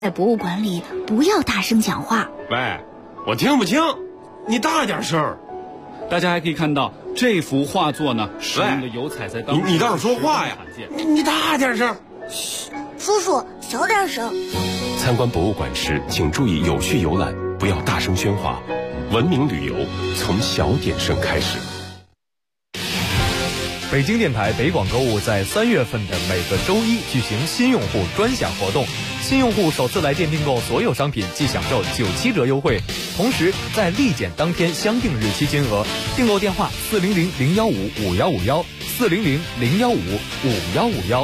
在博物馆里不要大声讲话。 喂，我听不清，你大点声。 大家还可以看到这幅画作呢，使用的油彩在当时你倒是说话呀！你大点声。 嘘，叔叔小点声。 参观博物馆时，请注意有序游览，不要大声喧哗。文明旅游从小点声开始。 北京电台北广购物在3月份的每个周一举行新用户专享活动，新用户首次来电订购所有商品即享受97折优惠，同时在立减当天相定日期金额，订购电话400-015-5151 400-015-5151。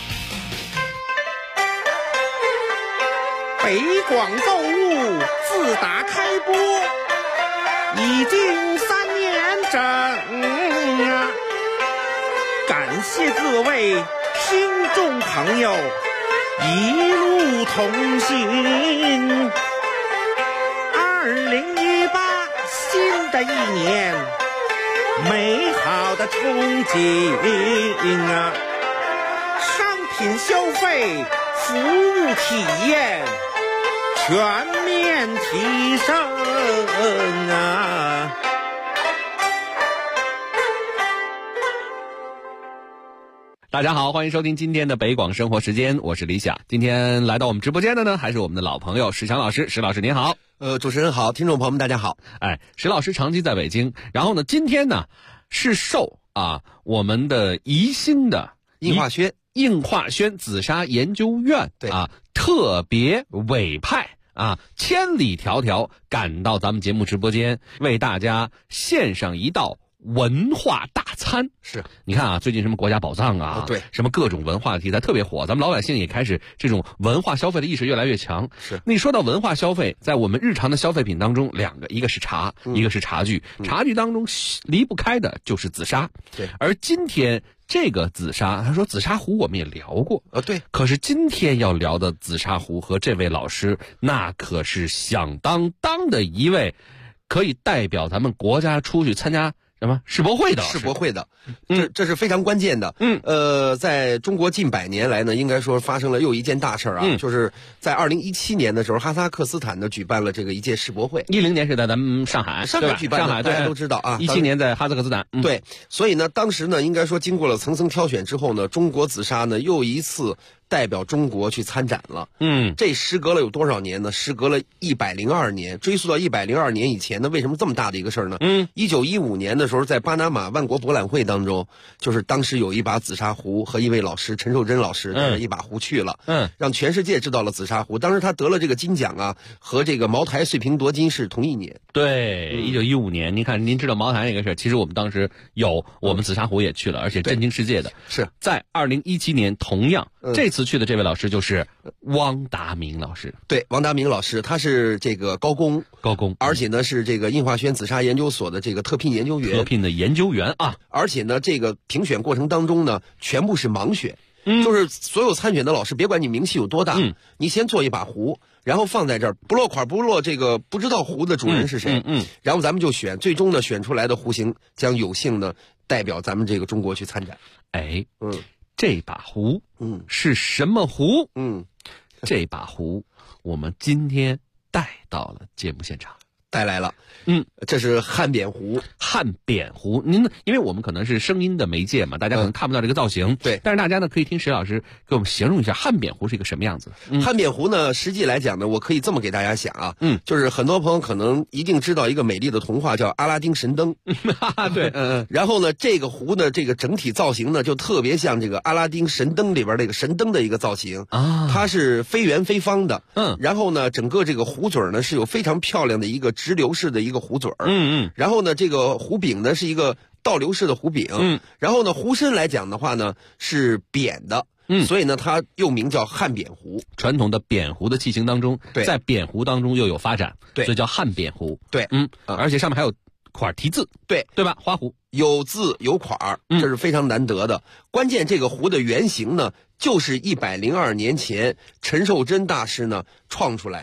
北广购物自打开播已经3年整啊！感谢各位听众朋友一路同行。2018新的一年，美好的憧憬啊！商品消费、服务体验全面提升啊！ 大家好，欢迎收听今天的北广生活时间，我是李想。今天来到我们直播间的呢，还是我们的老朋友史强老师。史老师您好。 主持人好，听众朋友们大家好。 史老师长期在北京，然后呢，今天呢是受我们的宜兴的应化轩紫砂研究院特别委派千里迢迢赶到咱们节目直播间，为大家献上一道文化大餐。 是， 你看最近什么国家宝藏对， 什么各种文化的题材特别火，咱们老百姓也开始这种文化消费的意识越来越强。 是， 那你说到文化消费，在我们日常的消费品当中，两个，一个是茶，一个是茶具。茶具当中离不开的就是紫砂。 对， 而今天这个紫砂，他说紫砂壶我们也聊过， 对。 可是今天要聊的紫砂壶和这位老师，那可是响当当的一位，可以代表咱们国家出去参加什么世博会的？ 这是非常关键的。在中国近100年来呢，应该说发生了又一件大事就是在2017年的时候，哈萨克斯坦呢举办了这个一届世博会。 10年是在咱们上海举办的， 上海大家都知道 17年在哈萨克斯坦。 对，所以呢，当时呢，应该说经过了层层挑选之后呢，中国紫砂呢又一次代表中国去参展了。这时隔了有多少年呢？时隔了102年，追溯到102年以前呢，为什么这么大的一个事儿呢？1915年的时候，在巴拿马万国博览会当中，就是当时有一把紫砂壶和一位老师陈寿珍老师带着一把壶去了，让全世界知道了紫砂壶。当时他得了这个金奖和这个茅台碎瓶夺金是同一年。 对，1915年，您看，您知道茅台那个事儿，其实我们当时我们紫砂壶也去了，而且震惊世界的。 是在 2017年，同样这次去的这位老师就是汪达明老师。 对，汪达明老师，他是这个高工，而且呢是这个应化轩紫砂研究所的这个特聘研究员，而且呢这个评选过程当中呢，全部是盲选。就是所有参选的老师，别管你名气有多大，你先做一把壶，然后放在这儿，不落款不落这个不知道壶的主人是谁，然后咱们就选，最终呢选出来的壶型将有幸呢代表咱们这个中国去参展。 这把壶是什么壶？这把壶我们今天带到了节目现场， 带来了。这是汉扁壶。 您因为我们可能是声音的媒介嘛，大家可能看不到这个造型。 对， 但是大家呢可以听史老师给我们形容一下汉扁壶是一个什么样子。 汉扁壶呢，实际来讲呢，我可以这么给大家讲就是很多朋友可能一定知道一个美丽的童话叫阿拉丁神灯。 对， 然后呢，这个壶呢，这个整体造型呢，就特别像这个阿拉丁神灯里边那个神灯的一个造型它是非圆非方的。然后呢，整个这个壶嘴呢是有非常漂亮的一个直流式的一个壶嘴然后呢，这个壶柄呢是一个倒流式的壶柄然后呢，壶身来讲的话呢是扁的。所以呢，它又名叫汉扁壶。 传统的扁壶的器型当中，在扁壶当中又有发展， 对， 所以叫汉扁壶。 对， 而且上面还有款题字，对吧？花壶有字有款这是非常难得的。关键这个壶的原型呢，就是102年前陈寿珍大师呢创出来的。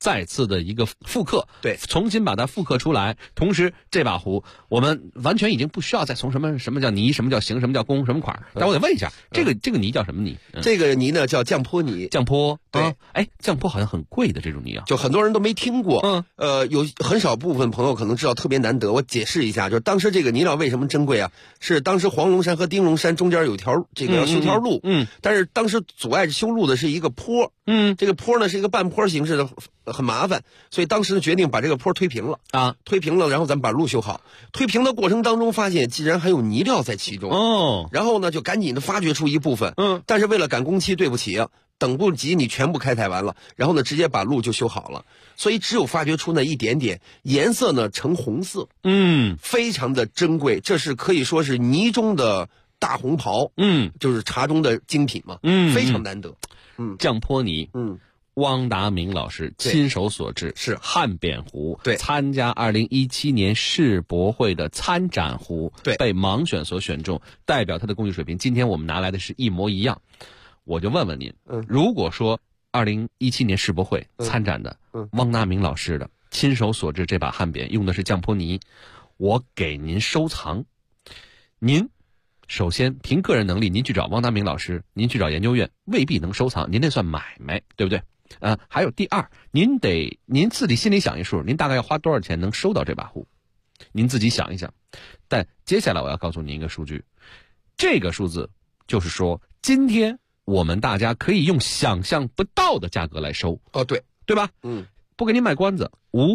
再次的一个复刻， 对， 重新把它复刻出来。同时，这把壶我们完全已经不需要再从什么叫泥，什么叫形，什么叫工，什么款。但我得问一下，这个泥叫什么泥？ 这个泥呢叫降坡泥。 降坡， 对， 降坡好像很贵的这种泥啊， 就很多人都没听过。有很少部分朋友可能知道，特别难得。我解释一下，就是当时这个泥料为什么珍贵啊？是当时黄龙山和丁龙山中间有条这个要修条路，但是当时阻碍修路的是一个坡，这个坡呢是一个半坡形式的，很麻烦，所以当时决定把这个坡推平了啊，推平了，然后咱们把路修好。推平的过程当中发现，竟然还有泥料在其中然后呢就赶紧的发掘出一部分，但是为了赶工期，对不起啊，等不及你全部开采完了，然后呢直接把路就修好了，所以只有发掘出那一点点，颜色呢呈红色，非常的珍贵，这是可以说是泥中的大红袍，就是茶中的精品嘛，非常难得。 降坡泥，汪达明老师亲手所制， 是汉扁壶， 对， 参加2017年世博会的参展壶， 对， 被盲选所选中，代表他的工艺水平。今天我们拿来的是一模一样，我就问问您，如果说2017年世博会参展的汪达明老师的亲手所制这把汉扁用的是降坡泥，我给您收藏，您首先凭个人能力，您去找汪达明老师，您去找研究院未必能收藏，您那算买卖，对不对？还有第二，您自己心里想一数，您大概要花多少钱能收到这把壶？您自己想一想。但接下来我要告诉您一个数据，这个数字就是说，今天我们大家可以用想象不到的价格来收。对吧？不给您卖关子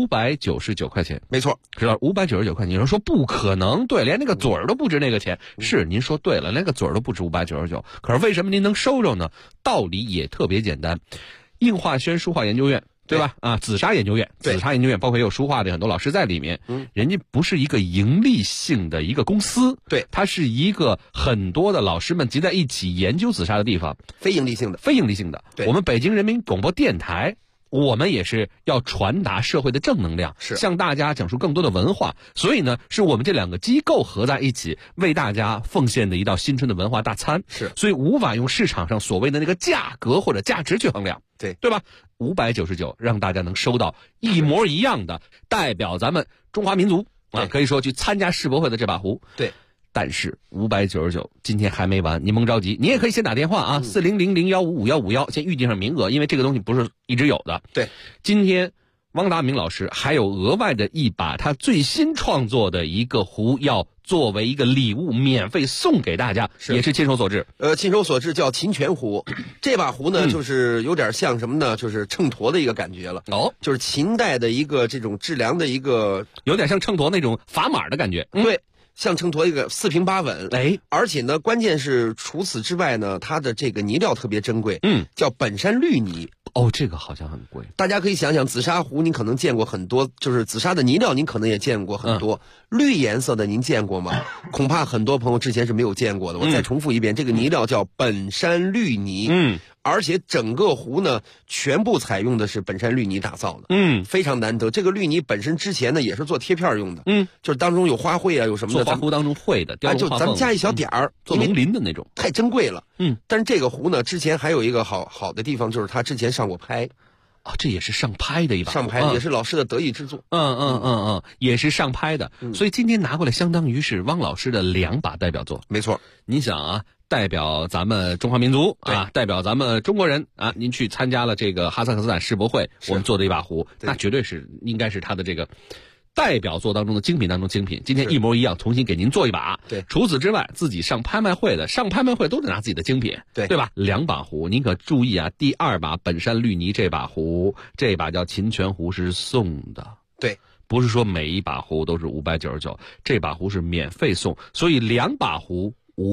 ，599块钱， 没错， 知道599块钱。有人说不可能，对，连那个嘴儿都不值那个钱。是，您说对了，连个嘴儿都不值599。可是为什么您能收着呢？道理也特别简单。应化轩书画研究院，对吧？紫砂研究院，包括也有书画的很多老师在里面。人家不是一个盈利性的一个公司， 对， 它是一个很多的老师们集在一起研究紫砂的地方， 非盈利性的。 对，我们北京人民广播电台，我们也是要传达社会的正能量， 是向大家讲述更多的文化。所以呢，是我们这两个机构合在一起，为大家奉献的一道新春的文化大餐。 是， 所以无法用市场上所谓的那个价格或者价值去衡量。对吧？599让大家能收到一模一样的，代表咱们中华民族可以说去参加世博会的这把壶。 对。 但是599今天还没完，您甭着急，你也可以先打电话40001555151，先预定上名额，因为这个东西不是一直有的。 对， 今天汪达明老师还有额外的一把他最新创作的一个壶，要作为一个礼物免费送给大家，也是亲手所制。 亲手所制叫秦泉壶。这把壶呢，就是有点像什么呢？就是秤砣的一个感觉了。就是秦代的一个这种质量的一个， 有点像秤砣那种砝码的感觉。 对。像秤砣一个四平八稳，而且呢，关键是除此之外呢，它的这个泥料特别珍贵，叫本山绿泥。 这个好像很贵。 大家可以想想，紫砂壶您可能见过很多，就是紫砂的泥料您可能也见过很多，绿颜色的您见过吗？恐怕很多朋友之前是没有见过的。我再重复一遍，这个泥料叫本山绿泥。而且整个壶呢，全部采用的是本山绿泥打造的，非常难得。这个绿泥本身之前呢，也是做贴片用的，就是当中有花卉啊，有什么的， 做花壶当中会的， 就咱们加一小点儿， 做龙鳞的那种， 太珍贵了。但是这个壶呢，之前还有一个好的地方，就是它之前上过拍。 这也是上拍的一把， 上拍也是老师的得意之作。 也是上拍的。所以今天拿过来，相当于是汪老师的2把代表作。 没错， 你想啊，代表咱们中华民族代表咱们中国人您去参加了这个哈萨克斯坦世博会，我们做的一把壶，那绝对是应该是他的这个代表作当中的精品当中精品。今天一模一样，重新给您做一把。 对， 除此之外，自己上拍卖会都得拿自己的精品，对吧？2把壶，您可注意啊，第2把本山绿泥这把壶，这把叫秦泉壶是送的。 对， 不是说每一把壶都是599，这把壶是免费送，所以2把壶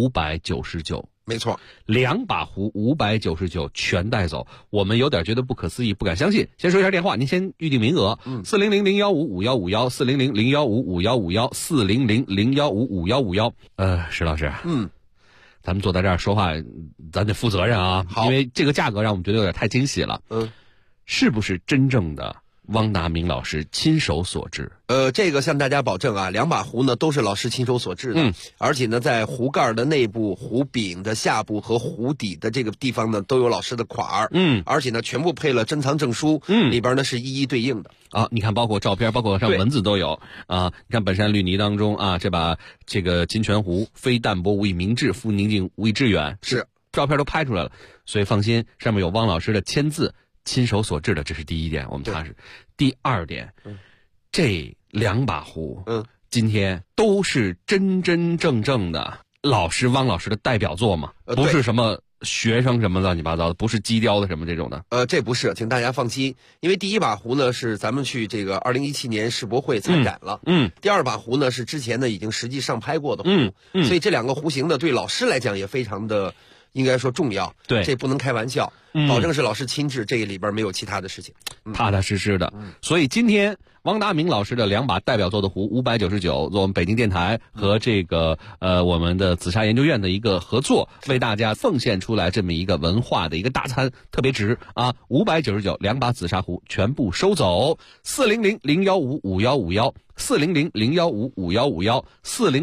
599。 没错 ，2把壶599全带走，我们有点觉得不可思议，不敢相信。先说一下电话，您先预定名额，40001555151，400015551，400015551。石老师，咱们坐在这儿说话，咱得负责任啊，因为这个价格让我们觉得有点太惊喜了。是不是真正的汪达明老师亲手所制。 这个向大家保证啊，2把壶呢都是老师亲手所制的，而且呢在壶盖的内部、壶柄的下部和壶底的这个地方呢都有老师的款儿，而且呢全部配了珍藏证书，里边呢是一一对应的。 啊，你看，包括照片，包括上文字都有啊。你看本山绿泥当中啊，这个金泉壶，非淡泊无以明志，复宁静无以致远， 是照片都拍出来了，所以放心，上面有汪老师的签字，亲手所制的，这是第一点，我们踏实。第二点，这2把壶，今天都是真真正正的汪老师的代表作嘛，不是什么学生什么乱七八糟的，不是机雕的什么这种的。这不是，请大家放心，因为第1把壶呢是咱们去这个2017年世博会参展了，第2把壶呢是之前呢已经实际上拍过的壶，所以这2个壶型呢对老师来讲也非常的应该说重要， 对， 这不能开玩笑，保证是老师亲制，这个里边没有其他的事情， 踏踏实实的。所以今天汪达明老师的2把代表作的壶599，做我们北京电台和这个我们的紫砂研究院的一个合作，为大家奉献出来这么一个文化的一个大餐，特别值啊！599 2把紫砂壶全部收走，400-015-5151 400-015-5151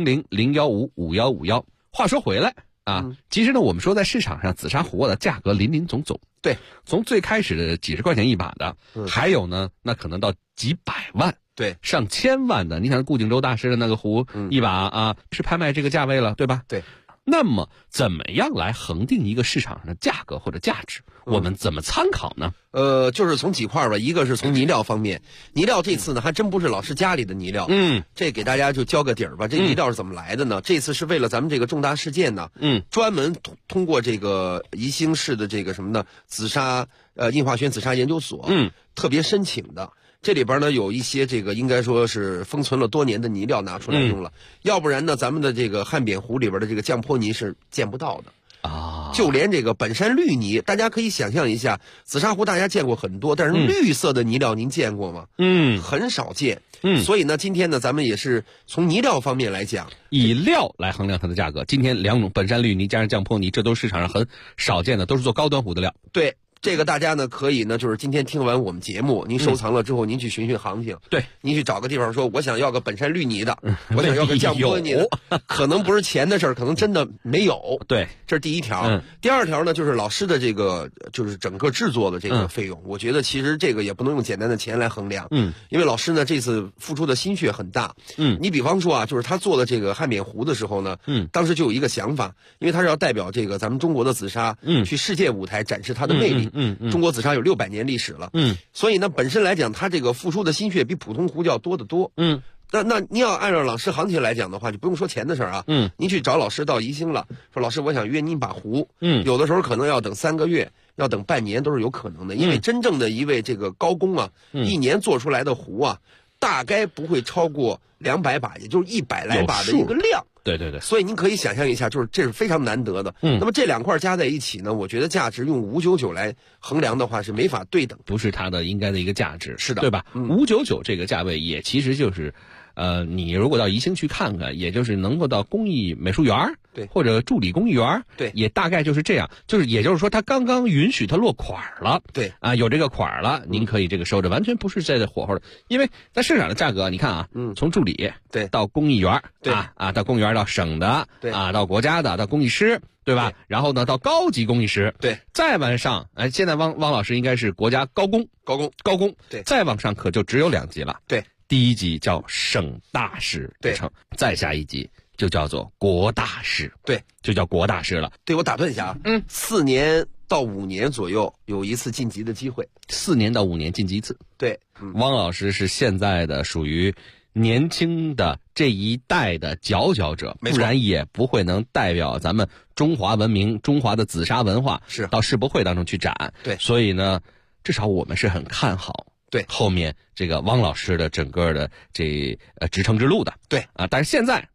400-015-5151。话说回来啊，其实呢，我们说在市场上紫砂壶的价格林林总总， 对， 从最开始的几十块钱1把的，还有呢，那可能到几百万， 对， 上千万的。你看顾景舟大师的那个壶1把啊，是拍卖这个价位了，对吧？ 对。 那么怎么样来恒定一个市场上的价格或者价值？我们怎么参考呢？ 就是从几块吧，一个是从泥料方面，泥料这次呢还真不是老师家里的泥料，这给大家就交个底儿吧。这泥料是怎么来的呢？这次是为了咱们这个重大事件呢，专门通过这个宜兴市的这个什么呢，紫砂印化学紫砂研究所，特别申请的。这里边呢有一些这个应该说是封存了多年的泥料拿出来用了，要不然呢咱们的这个汉扁壶里边的这个降坡泥是见不到的啊。就连这个本山绿泥，大家可以想象一下，紫砂壶大家见过很多，但是绿色的泥料您见过吗？很少见。所以呢今天呢咱们也是从泥料方面来讲， 以料来衡量它的价格。今天2种本山绿泥加上降坡泥，这都是市场上很少见的，都是做高端壶的料。 对。这个大家呢可以呢，就是今天听完我们节目，您收藏了之后，您去寻寻行情。 对， 您去找个地方说，我想要个本山绿泥的，我想要个降坡泥的，可能不是钱的事儿，可能真的没有。 对， 这是第一条。第二条呢，就是老师的这个就是整个制作的这个费用，我觉得其实这个也不能用简单的钱来衡量。因为老师呢这次付出的心血很大。你比方说啊，就是他做的这个汉扁壶的时候呢，当时就有一个想法，因为他是要代表这个咱们中国的紫砂，去世界舞台展示它的魅力。中国紫砂有600年历史了，所以呢，本身来讲，它这个付出的心血比普通壶就要多得多，那您要按照老师行情来讲的话，就不用说钱的事儿啊，您去找老师到宜兴了，说老师我想约您把壶，有的时候可能要等3个月，要等半年都是有可能的，因为真正的一位这个高工啊，一年做出来的壶啊，大概不会超过200把，也就是100来把的一个量。 对对对， 所以您可以想象一下，就是这是非常难得的。那么这2块加在一起呢，我觉得价值用599来衡量的话是没法对等， 不是它的应该的一个价值， 是的， 对吧？599这个价位也其实就是。你如果到宜兴去看看，也就是能够到工艺美术园， 对， 或者助理工艺园， 对， 也大概就是这样，也就是说，它刚刚允许它落款了， 对， 啊，有这个款了，您可以这个收着，完全不是在这火候的，因为在市场的价格，你看啊，从助理对到工艺园， 对到工艺园到省的， 对啊，到国家的，到工艺师。对吧？然后呢，到高级工艺师， 对， 再往上，现在汪老师应该是国家高工， 对， 再往上可就只有2级了， 对， 第1级叫省大师之称，再下一级就叫做国大师， 对， 就叫国大师了。 对，我打断一下啊，4年到5年左右有一次晋级的机会 ，4年到5年晋级一次， 对， 汪老师是现在的属于年轻的这一代的佼佼者，不然也不会能代表咱们中华文明、中华的紫砂文化是到世博会当中去展。 对， 所以呢，至少我们是很看好对后面这个汪老师的整个的这职称之路的。 对啊，但是现在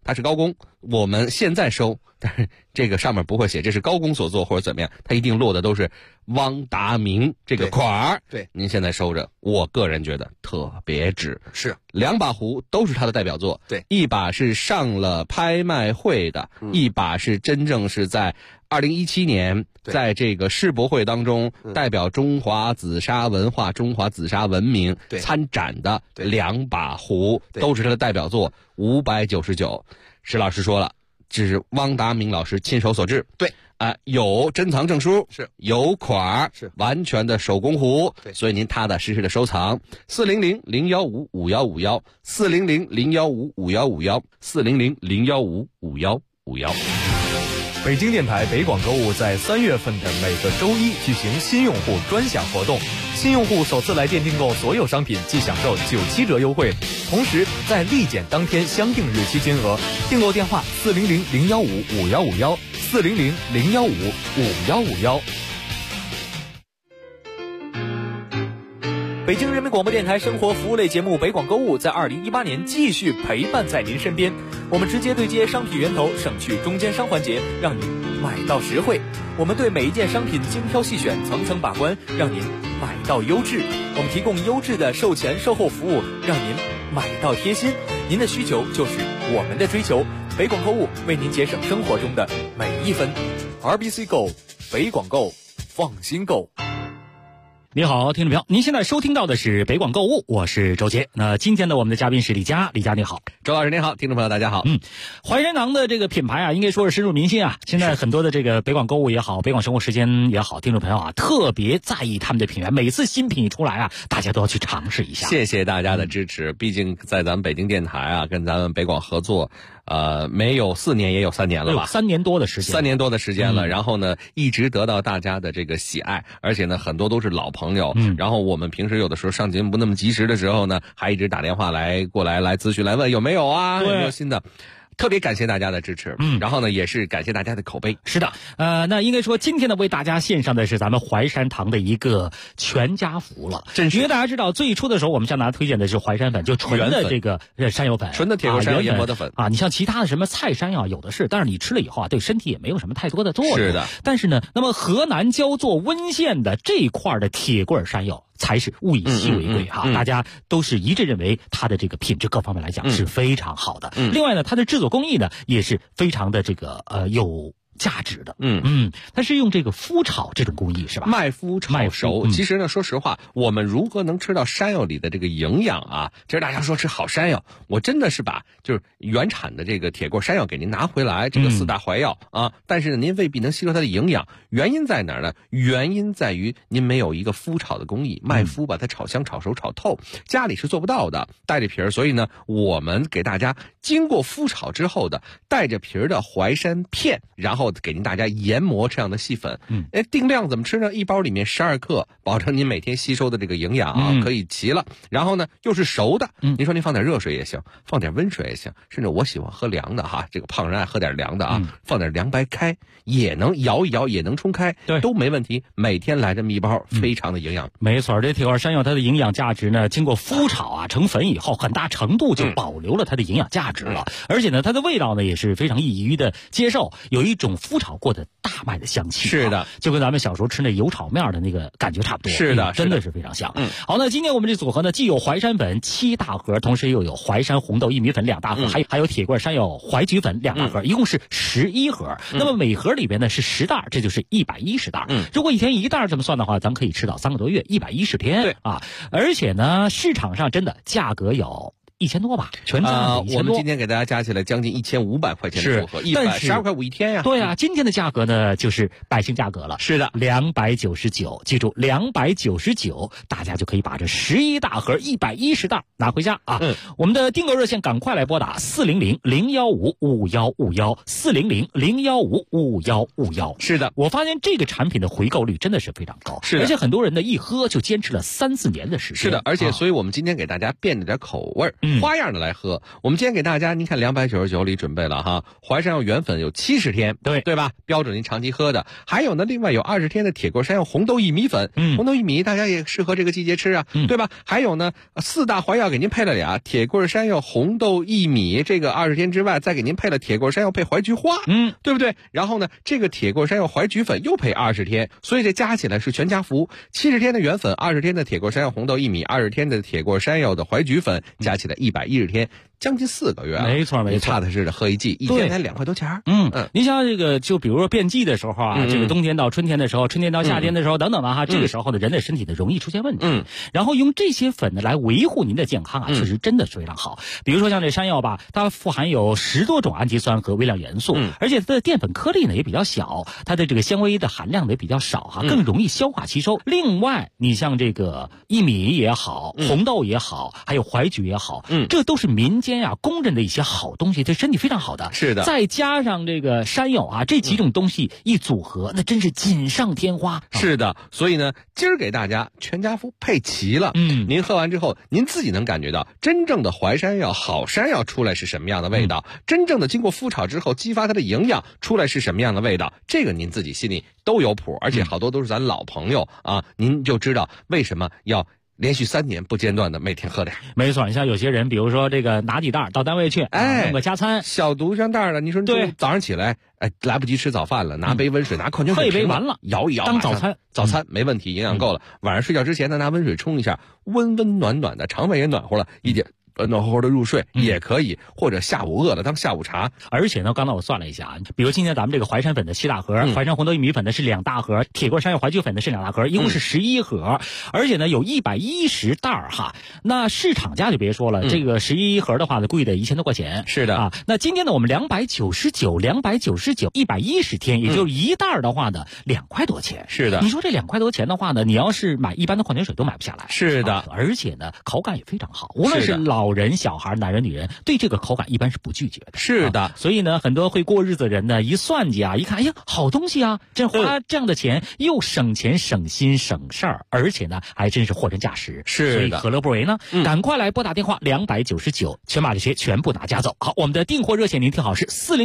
他是高工，我们现在收，但是这个上面不会写这是高工所做或者怎么样，他一定落的都是汪达明这个款儿。 对， 您现在收着，我个人觉得特别值。 是 2把壶都是他的代表作， 对， 一把是上了拍卖会的，一把是真正是在2017年在这个世博会当中代表中华紫砂文化、中华紫砂文明参展的2把壶，都是他的代表作，599。石老师说了，这是汪达明老师亲手所制， 对， 有珍藏证书， 是有款儿， 是完全的手工壶， 对， 所以您踏踏实实的收藏。400-015-5151，400-015-5151，400-015-5151。 北京电台北广购物在3月份的每个周一举行新用户专享活动，新用户首次来电订购所有商品即享受97折优惠，同时在立减当天相定日期金额，订购电话400-015-5151，400-015-5151。北京人民广播电台生活服务类节目北广购物在2018年继续陪伴在您身边，我们直接对接商品源头，省去中间商环节，让您买到实惠。我们对每一件商品精挑细选，层层把关，让您买到优质。我们提供优质的售前售后服务，让您买到贴心。您的需求就是我们的追求，北广购物为您节省生活中的每一分。RBC Go， 北广购，放心购。 你好，听众朋友，您现在收听到的是北广购物，我是周杰。那今天呢，我们的嘉宾是李佳，李佳你好。 周老师您好，听众朋友大家好。 淮山堂的这个品牌啊，应该说是深入民心啊。现在很多的这个北广购物也好，北广生活时间也好，听众朋友啊，特别在意他们的品源，每次新品一出来啊，大家都要去尝试一下。 谢谢大家的支持，毕竟在咱们北京电台啊，跟咱们北广合作。没有4年也有3年了吧？3 年多的时间了。然后呢，一直得到大家的这个喜爱，而且呢，很多都是老朋友。然后我们平时有的时候上节目不那么及时的时候呢，还一直打电话过来咨询，来问有没有啊，有没有新的。特别感谢大家的支持，然后呢，也是感谢大家的口碑。 是的，那应该说今天呢，为大家献上的是咱们淮山堂的一个全家福了。因为大家知道，最初的时候我们向大家推荐的是淮山粉，就纯的这个山药粉， 纯的铁锅山药研磨的粉啊。你像其他的什么菜山药有的是，但是你吃了以后啊，对身体也没有什么太多的作用。 是的。 但是呢，那么河南焦作温县的这一块的铁棍山药才是物以稀为贵哈，大家都是一致认为它的这个品质各方面来讲是非常好的。另外呢，它的制作工艺呢也是非常的这个有价值的。它是用这个麸炒这种工艺是吧？ 麦麸炒熟。其实呢，说实话，我们如何能吃到山药里的这个营养啊？其实大家说吃好山药，我真的是把就是原产的这个铁锅山药给您拿回来，这个4大怀药啊，但是呢，您未必能吸收它的营养。原因在哪儿呢？原因在于您没有一个麸炒的工艺，麦麸把它炒香、炒熟、炒透，家里是做不到的，带着皮儿。所以呢，我们给大家经过麸炒之后的带着皮儿的淮山片，然后给您大家研磨这样的细粉。定量怎么吃呢？一包里面12克，保证您每天吸收的这个营养啊，可以齐了。然后呢，又是熟的。您说您放点热水也行，放点温水也行，甚至我喜欢喝凉的哈，这个胖人爱喝点凉的啊，放点凉白开也能摇一摇，也能冲开， 对， 都没问题。每天来这么一包，非常的营养。 没错，这铁罐山药它的营养价值呢，经过麸炒啊成粉以后，很大程度就保留了它的营养价值了。而且呢，它的味道呢也是非常易于的接受，有一种麸炒过的大麦的香气。 是的， 就跟咱们小时候吃那油炒面的那个感觉差不多。 是的， 真的是非常香。好，那今天我们这组合呢，既有淮山粉7大盒，同时又有淮山红豆薏米粉2大盒，还有铁罐山药淮菊粉2大盒，一共是11盒。那么每盒里边呢是10袋，这就是110袋。如果一天1袋这么算的话，咱们可以吃到3个多月，110天。 对啊，而且呢，市场上真的价格有1000多吧，全价我们今天给大家加起来将近1500块钱的组合，112块5一天呀。 对啊，今天的价格呢就是百姓价格了。 是的 ，299，记住299，大家就可以把这11大盒110袋拿回家啊。我们的订购热线赶快来拨打400-015-5151，400-015-5151。 是的， 我发现这个产品的回购率真的是非常高， 是的， 而且很多人呢一喝就坚持了3-4年的时间。 是的，而且所以我们今天给大家变了点口味花样的来喝。我们今天给大家，您看299里准备了哈，淮山药原粉有70天，对吧？标准您长期喝的。还有呢，另外有20天的铁棍山药红豆薏米粉，红豆薏米大家也适合这个季节吃啊，对吧？还有呢，4大淮药给您配了俩铁棍山药红豆薏米，这个20天之外再给您配了铁棍山药配淮菊花，对不对？然后呢，这个铁棍山药淮菊粉又配20天，所以这加起来是全家福，70天的原粉，20天的铁棍山药红豆薏米，20天的铁棍山药的淮菊粉，加起来110天。将近4个月， 没错， 踏踏实实喝一季，一天才2块多钱。 您像这个，就比如说变季的时候啊，这个冬天到春天的时候，春天到夏天的时候等等的哈，这个时候呢，人的身体呢容易出现问题。然后用这些粉呢来维护您的健康啊，确实真的是非常好。比如说像这山药吧，它富含有10多种氨基酸和微量元素，而且它的淀粉颗粒呢也比较小，它的这个纤维的含量呢也比较少哈，更容易消化吸收。另外，你像这个薏米也好，红豆也好，还有淮菊也好，这都是民间呀公认的一些好东西，对身体非常好的。 是的， 再加上这个山药啊，这几种东西一组合，那真是锦上添花。 是的，所以呢，今儿给大家全家福配齐了。您喝完之后，您自己能感觉到真正的淮山药、好山药出来是什么样的味道，真正的经过麸炒之后激发它的营养出来是什么样的味道，这个您自己心里都有谱，而且好多都是咱老朋友啊，您就知道为什么要连续3年不间断的每天喝点。 没错，你像有些人，比如说这个拿几袋到单位去，弄个加餐， 小毒上袋的。你说对，早上起来，来不及吃早饭了，拿杯温水，拿矿泉水， 喝一杯完了， 摇一摇当早餐， 早餐没问题，营养够了。晚上睡觉之前呢，拿温水冲一下，温温暖暖的，肠胃也暖和了一点。暖和和的入睡也可以，或者下午饿了当下午茶。 而且呢，刚才我算了一下啊，比如今天咱们这个淮山粉的7大盒，淮山红豆薏米粉的是2大盒，铁棍山药淮菊粉的是2大盒，一共是11盒，而且呢有110袋哈。那市场价就别说了，这个11盒的话呢，贵的1000多块钱。 是的啊。那今天呢，我们299，110天，也就是1袋的话呢，2块多钱。 是的。 你说这2块多钱的话呢，你要是买一般的矿泉水都买不下来。 是的。 而且呢，口感也非常好，无论是老人、小孩、男人、女人，对这个口感一般是不拒绝的。 是的， 所以呢，很多会过日子的人呢，一算计啊，一看，哎呀，好东西啊，这花这样的钱又省钱、省心、省事儿，而且呢，还真是货真价实。 是的， 所以何乐不为呢？赶快来拨打电话299，全把这些全部拿家走。好，我们的订货热线您听好，是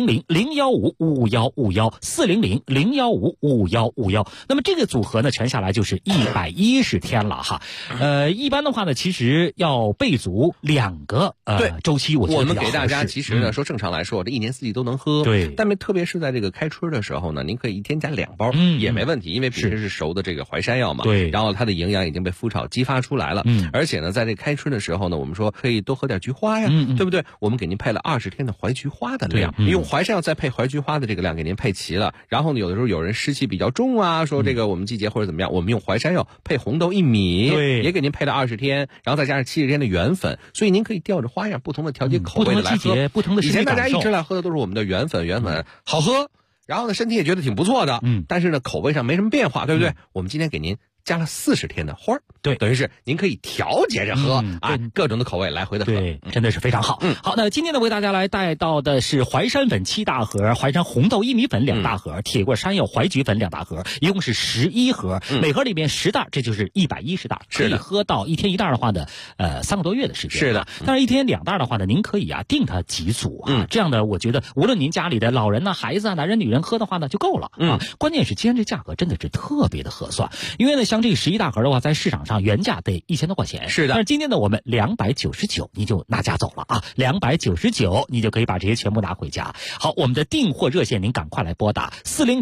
400-015-51515，400-015-515。那么这个组合呢，全下来就是110天了哈。一般的话呢，其实要备足2个周期，我觉得我们给大家其实呢说正常来说，这1年4季都能喝。 对， 但特别是在这个开春的时候呢，您可以一天加2包，也没问题，因为毕竟是熟的这个淮山药嘛。 对， 然后它的营养已经被麸炒激发出来了。而且呢，在这开春的时候呢，我们说可以多喝点菊花呀，对不对？我们给您配了20天的淮菊花的量，用淮山药再配淮菊花的这个量给您配齐了。然后呢，有的时候有人湿气比较重啊，说这个我们季节或者怎么样，我们用淮山药配红豆薏米， 对， 也给您配了20天，然后再加上70天的原粉，所以您可以调着花样不同的调节口味的来喝。 不同的以前大家一直来喝的都是我们的原粉好喝，然后呢身体也觉得挺不错的，但是呢口味上没什么变化，对不对？我们今天给您加了40天的花， 对， 等于是您可以调节着喝啊，各种的口味来回的喝， 对，真的是非常好。好，那今天呢为大家来带到的是淮山粉7大盒，淮山红豆薏米粉2大盒，铁棍山药淮菊粉2大盒，一共是11盒，每盒里面10袋，这就是110袋，可以喝到1天1袋的话呢，3个多月的时间。 是的， 但是1天2袋的话呢，您可以啊定它几组啊，这样的我觉得无论您家里的老人呢、孩子啊、男人、女人喝的话呢就够了啊。关键是今天这价格真的是特别的合算，因为呢像这个11大盒的话，在市场上原价得1000多块钱。 是的， 但是今天呢，我们299你就拿家走了啊，299你就可以把这些全部拿回家。好，我们的订货热线您赶快来拨打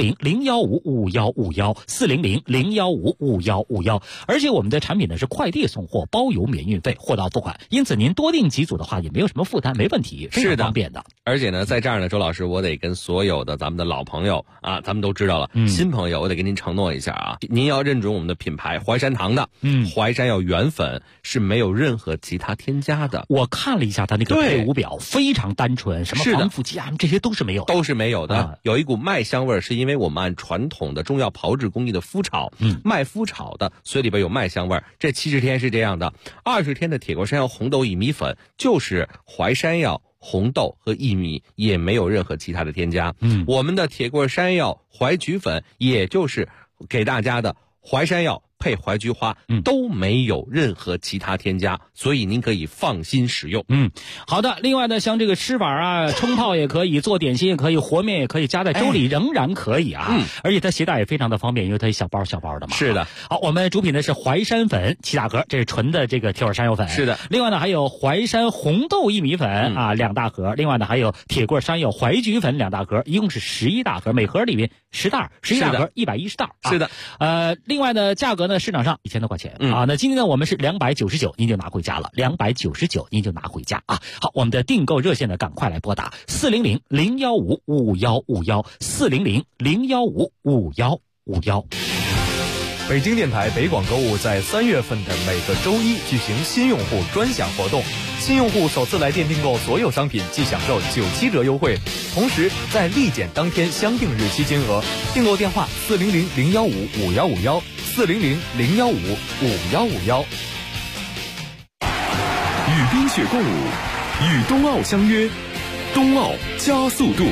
400-015-5151，400-015-5151。而且我们的产品呢是快递送货，包邮免运费，货到付款，因此您多订几组的话也没有什么负担，没问题，非常方便的。 而且呢，在这儿呢，周老师，我得跟所有的咱们的老朋友啊，咱们都知道了，新朋友我得跟您承诺一下啊，您要认准我们的品牌淮山堂的，淮山药原粉是没有任何其他添加的。 我看了一下它那个配伍表，非常单纯，什么防腐剂啊，这些都是没有的， 都是没有的。有一股麦香味儿，是因为我们按传统的中药炮制工艺的麸炒，麦麸炒的，所以里边有麦香味儿。这70天是这样的，20天的铁棍山药红豆薏米粉就是淮山药、红豆和薏米，也没有任何其他的添加。我们的铁棍山药淮菊粉，也就是给大家的淮山药配槐菊花，都没有任何其他添加，所以您可以放心食用。 好的。另外呢，像这个吃法啊，冲泡也可以，做点心也可以，和面也可以，加在粥里仍然可以啊。而且它携带也非常的方便，因为它小包的嘛。 是的。 好，我们主品的是淮山粉7大盒，这是纯的这个铁耳山药粉。 是的。 另外呢，还有淮山红豆薏米粉2大盒。另外呢，还有铁棍山药槐菊粉2大盒，一共是11大盒，每盒里面10袋，11大盒110袋。 是的。 另外呢，价格呢市场上1000多块钱啊。那今天呢，我们是299，您就拿回家了，299您就拿回家啊。好，我们的订购热线呢，赶快来拨打400-015-5151，400-015-5151。 北京电台北广购物在3月份的每个周一举行新用户专享活动，新用户首次来电订购所有商品即享受97折优惠，同时在立减当天相定日期金额，订购电话400-015-5151，400-015-5151。 与冰雪共舞，与冬奥相约，冬奥加速度。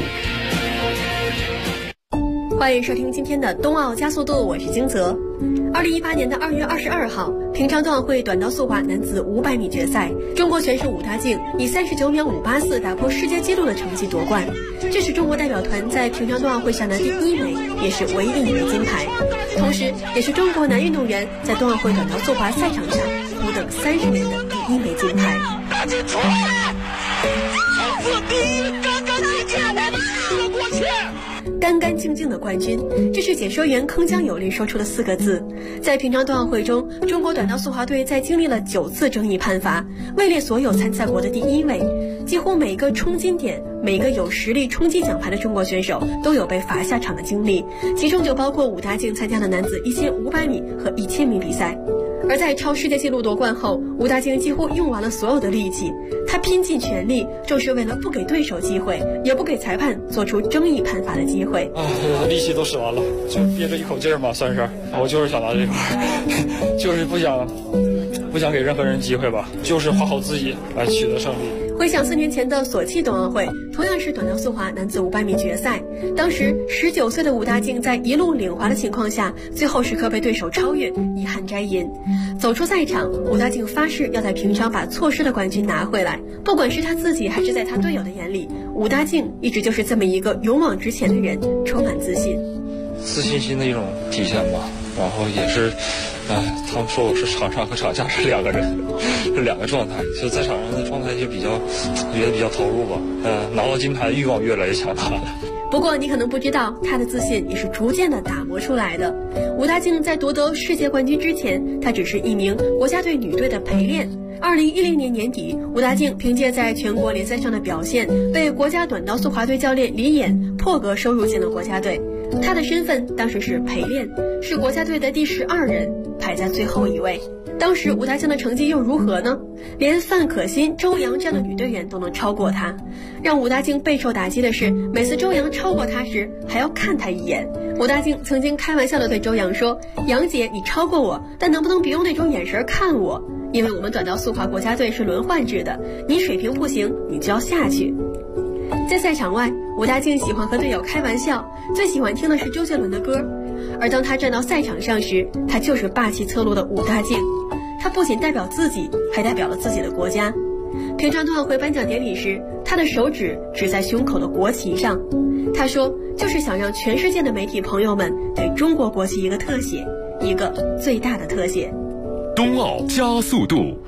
欢迎收听今天的冬奥加速度，我是金泽。2018年的2月22号，平昌冬奥会短道速滑男子500米决赛，中国选手武大靖以39秒584打破世界纪录的成绩夺冠，这是中国代表团在平昌冬奥会上的第1枚，也是唯一的1枚金牌，同时也是中国男运动员在冬奥会短道速滑赛场上苦等30年的第1枚金牌。大靖出来了，这次第1，干干净净，我们4个国庆。干干净净的冠军，这是解说员铿锵有力说出的4个字。在平昌冬奥会中，中国短道速滑队在经历了9次争议判罚，位列所有参赛国的第1位。几乎每个冲金点，每个有实力冲击奖牌的中国选手都有被罚下场的经历，其中就包括武大靖参加的男子1500米和1000米比赛。而在超世界纪录夺冠后，武大靖几乎用完了所有的力气，他拼尽全力，就是为了不给对手机会，也不给裁判做出争议判罚的机会。 力气都使完了，就憋着一口劲儿嘛，算是。我就是想拿这块，就是不想给任何人机会吧，就是花好自己来取得胜利。 回想4年前的索契冬奥会，同样是短道速滑男子500米决赛，当时19岁的武大靖在一路领滑的情况下，最后时刻被对手超越，遗憾摘银。走出赛场，武大靖发誓要在平昌把错失的冠军拿回来。不管是他自己还是在他队友的眼里，武大靖一直就是这么一个勇往直前的人，充满自信。 自信心的一种体现吧。然后也是，他们说我是场上和场下是2个人，是2个状态。就在场上的状态就觉得比较投入吧。拿到金牌欲望越来越强大了。 不过你可能不知道，他的自信也是逐渐的打磨出来的。武大靖在夺得世界冠军之前，他只是一名国家队女队的陪练。2010年年底，武大靖凭借在全国联赛上的表现，被国家短道速滑队教练李演破格收入进了国家队。他的身份当时是陪练，是国家队的第12人，排在最后一位。当时武大靖的成绩又如何呢？连范可新、周洋这样的女队员都能超过他。让武大靖备受打击的是，每次周洋超过他时，还要看他一眼。武大靖曾经开玩笑地对周洋说：“杨姐，你超过我，但能不能别用那种眼神看我？因为我们短道速滑国家队是轮换制的，你水平不行，你就要下去。”在赛场外，武大靖喜欢和队友开玩笑，最喜欢听的是周杰伦的歌。而当他站到赛场上时，他就是霸气侧漏的武大靖。他不仅代表自己，还代表了自己的国家。平昌冬奥会颁奖典礼时，他的手指指在胸口的国旗上，他说就是想让全世界的媒体朋友们对中国国旗一个特写，一个最大的特写。 冬奥加速度。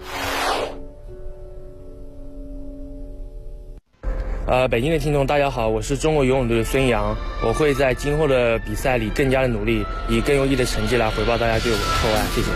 北京的听众大家好，我是中国游泳队的孙杨，我会在今后的比赛里更加的努力，以更优异的成绩来回报大家对我的厚爱，谢谢。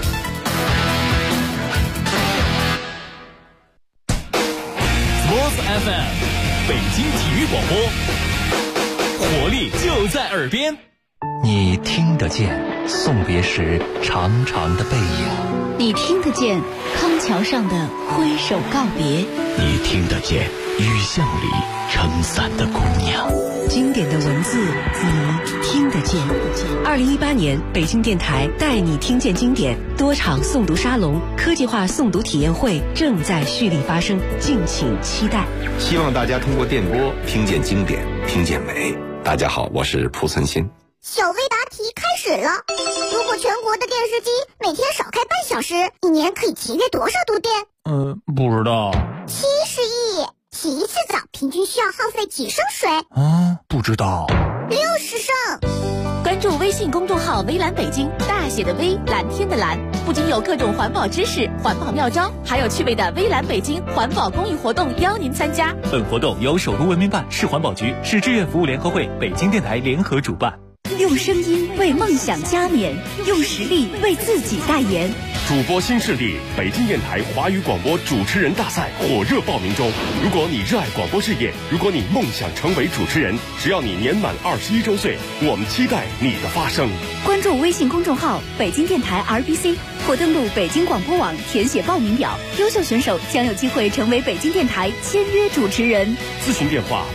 Sports FM， 北京体育广播，活力就在耳边。 你听得见送别时长长的背影， 你听得见康桥上的挥手告别， 你听得见雨巷里撑伞的姑娘， 经典的文字你听得见。2018年北京电台带你听见经典多场诵读沙龙、科技化诵读体验会正在蓄力发生，敬请期待。 希望大家通过电波听见经典，听见美。大家好，我是蒲存昕。 小微答题开始了。如果全国的电视机每天少开半小时，一年可以节约多少度电？ 不知道。 70亿。洗一次澡平均需要耗费几升水？ 不知道。 60升。 关注微信公众号“微蓝北京”，大写的微，蓝天的蓝，不仅有各种环保知识、环保妙招，还有趣味的微蓝北京环保公益活动邀您参加。 本活动由首都文明办、市环保局、市志愿服务联合会、北京电台联合主办。 用声音为梦想加冕，用实力为自己代言。 主播新势力北京电台华语广播主持人大赛火热报名中。如果你热爱广播事业，如果你梦想成为主持人，只要你年满21周岁，我们期待你的发声。 关注微信公众号北京电台 RBC 或登录北京广播网填写报名表，优秀选手将有机会成为北京电台签约主持人。 咨询电话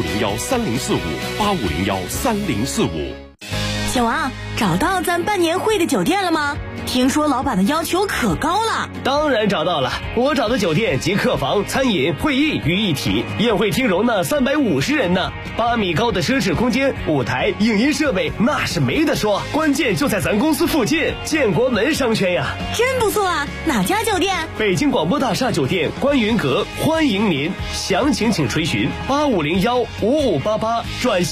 85013045，85013045。 小王，找到咱办年会的酒店了吗？听说老板的要求可高了。 当然找到了，我找的酒店集客房、餐饮、会议于一体，宴会厅容纳350人呢，8米高的奢侈空间，舞台、影音设备那是没得说，关键就在咱公司附近，建国门商圈呀。 真不错啊，哪家酒店？ 北京广播大厦酒店观云阁，欢迎您，详情请垂询85015588转。